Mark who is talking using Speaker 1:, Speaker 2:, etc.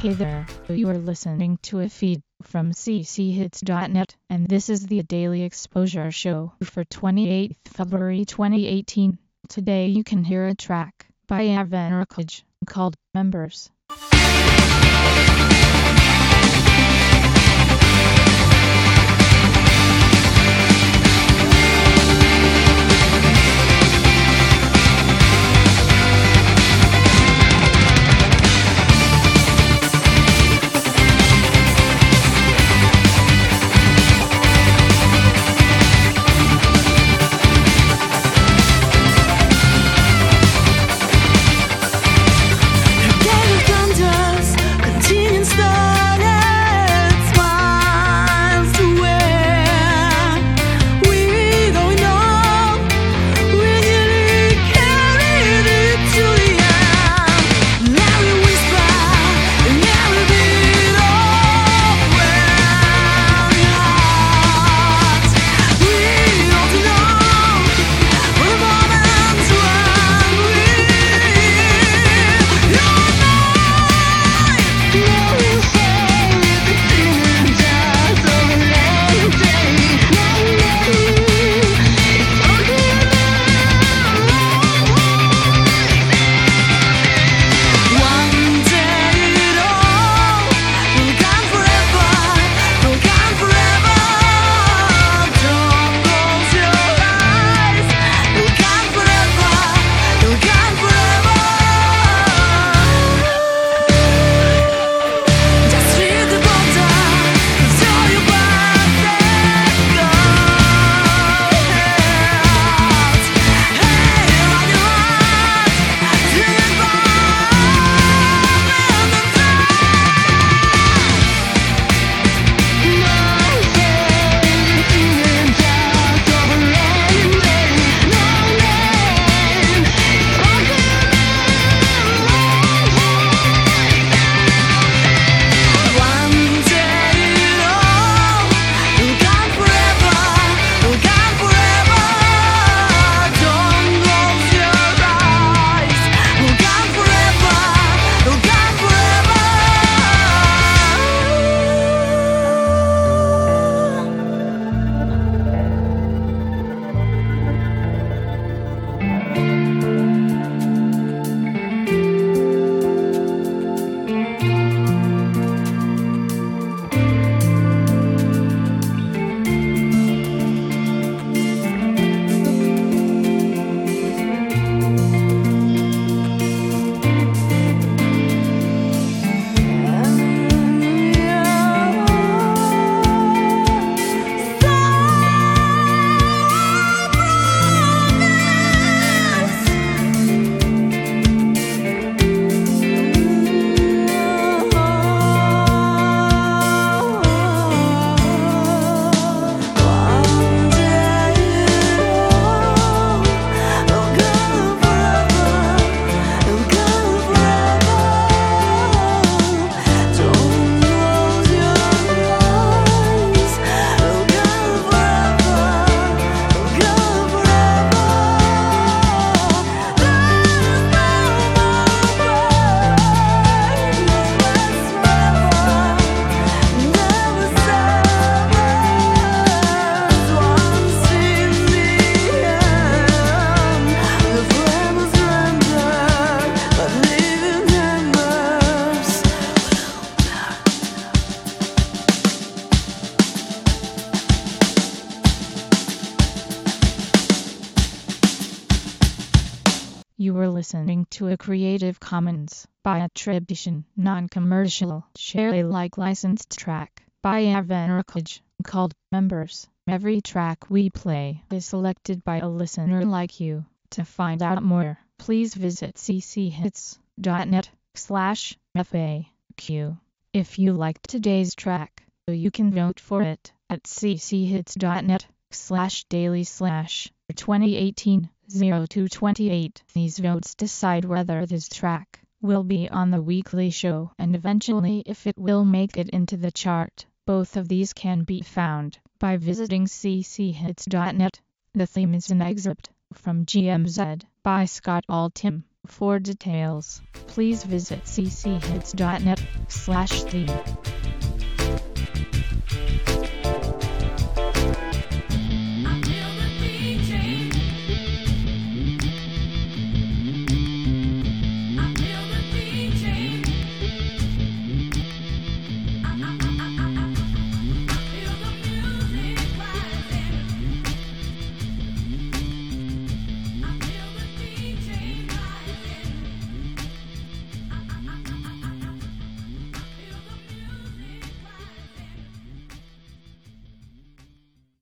Speaker 1: Hey there, you are listening to a feed from cchits.net, and this is the Daily Exposure Show for 28th February 2018. Today you can hear a track by Avan Rakaj called Members. You were listening to a Creative Commons by attribution, non-commercial, share Alike licensed track by Avan Rakaj called Members. Every track we play is selected by a listener like you. To find out more, please visit cchits.net/FAQ. If you liked today's track, you can vote for it at cchits.net/daily/2018-0228. These votes decide whether this track will be on the weekly show and eventually if it will make it into the chart. Both of these can be found by visiting cchits.net. The theme is an excerpt from GMZ by Scott Altham. For details, please visit cchits.net. theme.